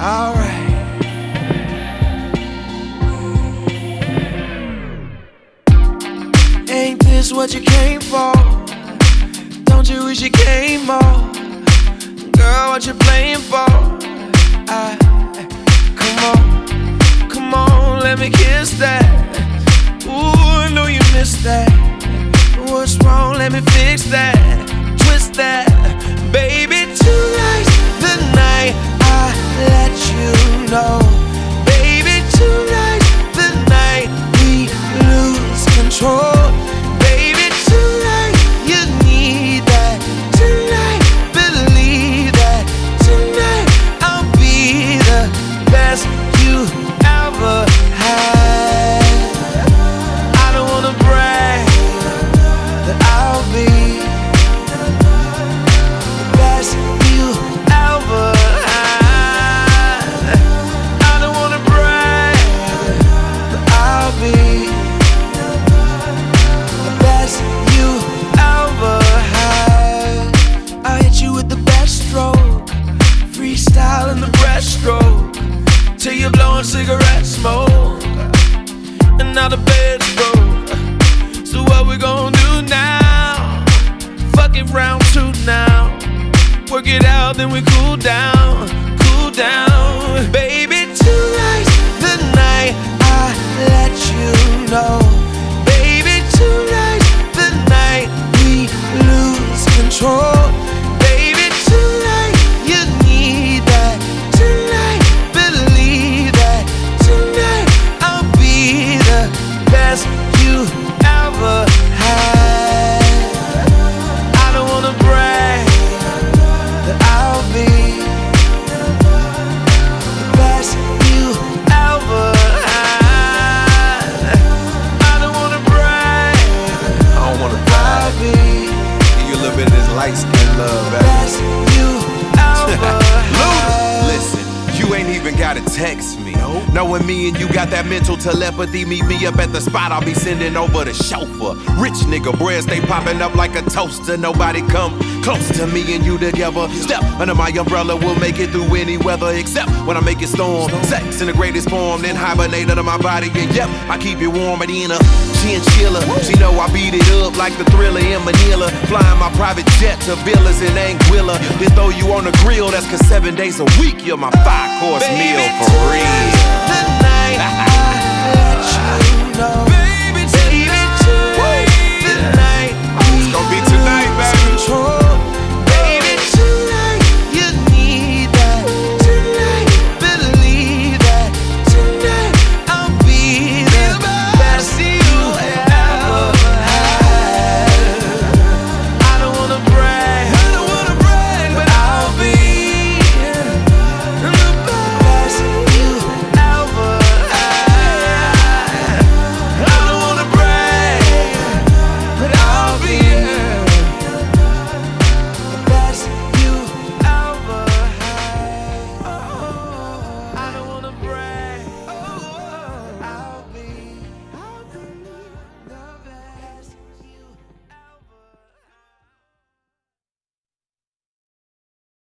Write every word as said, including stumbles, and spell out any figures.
Alright. Ain't this what you came for? Don't you wish you came more? Girl, what you playing for? I, come on, come on, let me kiss that. Ooh, I know you missed that. What's wrong? Let me fix that. Twist that. Baby, tonight's the night I let you know. Baby, tonight's the night we lose control. Baby, tonight you need that. Tonight, believe that. Tonight I'll be the best you ever had. I don't wanna brag that I'll be the best you ever had. I don't wanna brag that I'll be the best you ever had. I hit you with the best stroke, freestyle in the breaststroke, till you're blowing cigarette smoke, and now the bed's broke. So what we gon' do now? Fuck it, round two now. Work it out, then we cool down, cool down. Baby, tonight's the night I let you know. Baby, tonight's the night we lose control. Baby, tonight you need that. Tonight, believe that. Tonight I'll be the best you ever had. I don't wanna brag that I'll be the best you ever had. I don't wanna brag. I don't wanna I'll brag. be Give you a little bit of this light skin love, the baby. best you ever had. Listen, you ain't even gotta text me. Knowing me and you got that mental telepathy, meet me up at the spot, I'll be sending over the chauffeur. Rich nigga, bread stay popping up like a toaster. Nobody come close to me and you together. Step under my umbrella, we'll make it through any weather, except when I make it storm. Sex in the greatest form, then hibernate under my body. And yep, I keep it warm at in a chinchilla. She know I beat it up like the Thriller in Manila. Flying my private jet to villas in Anguilla. Then throw you on the grill, that's cause seven days a week you're my five course meal for real. The night I let you know.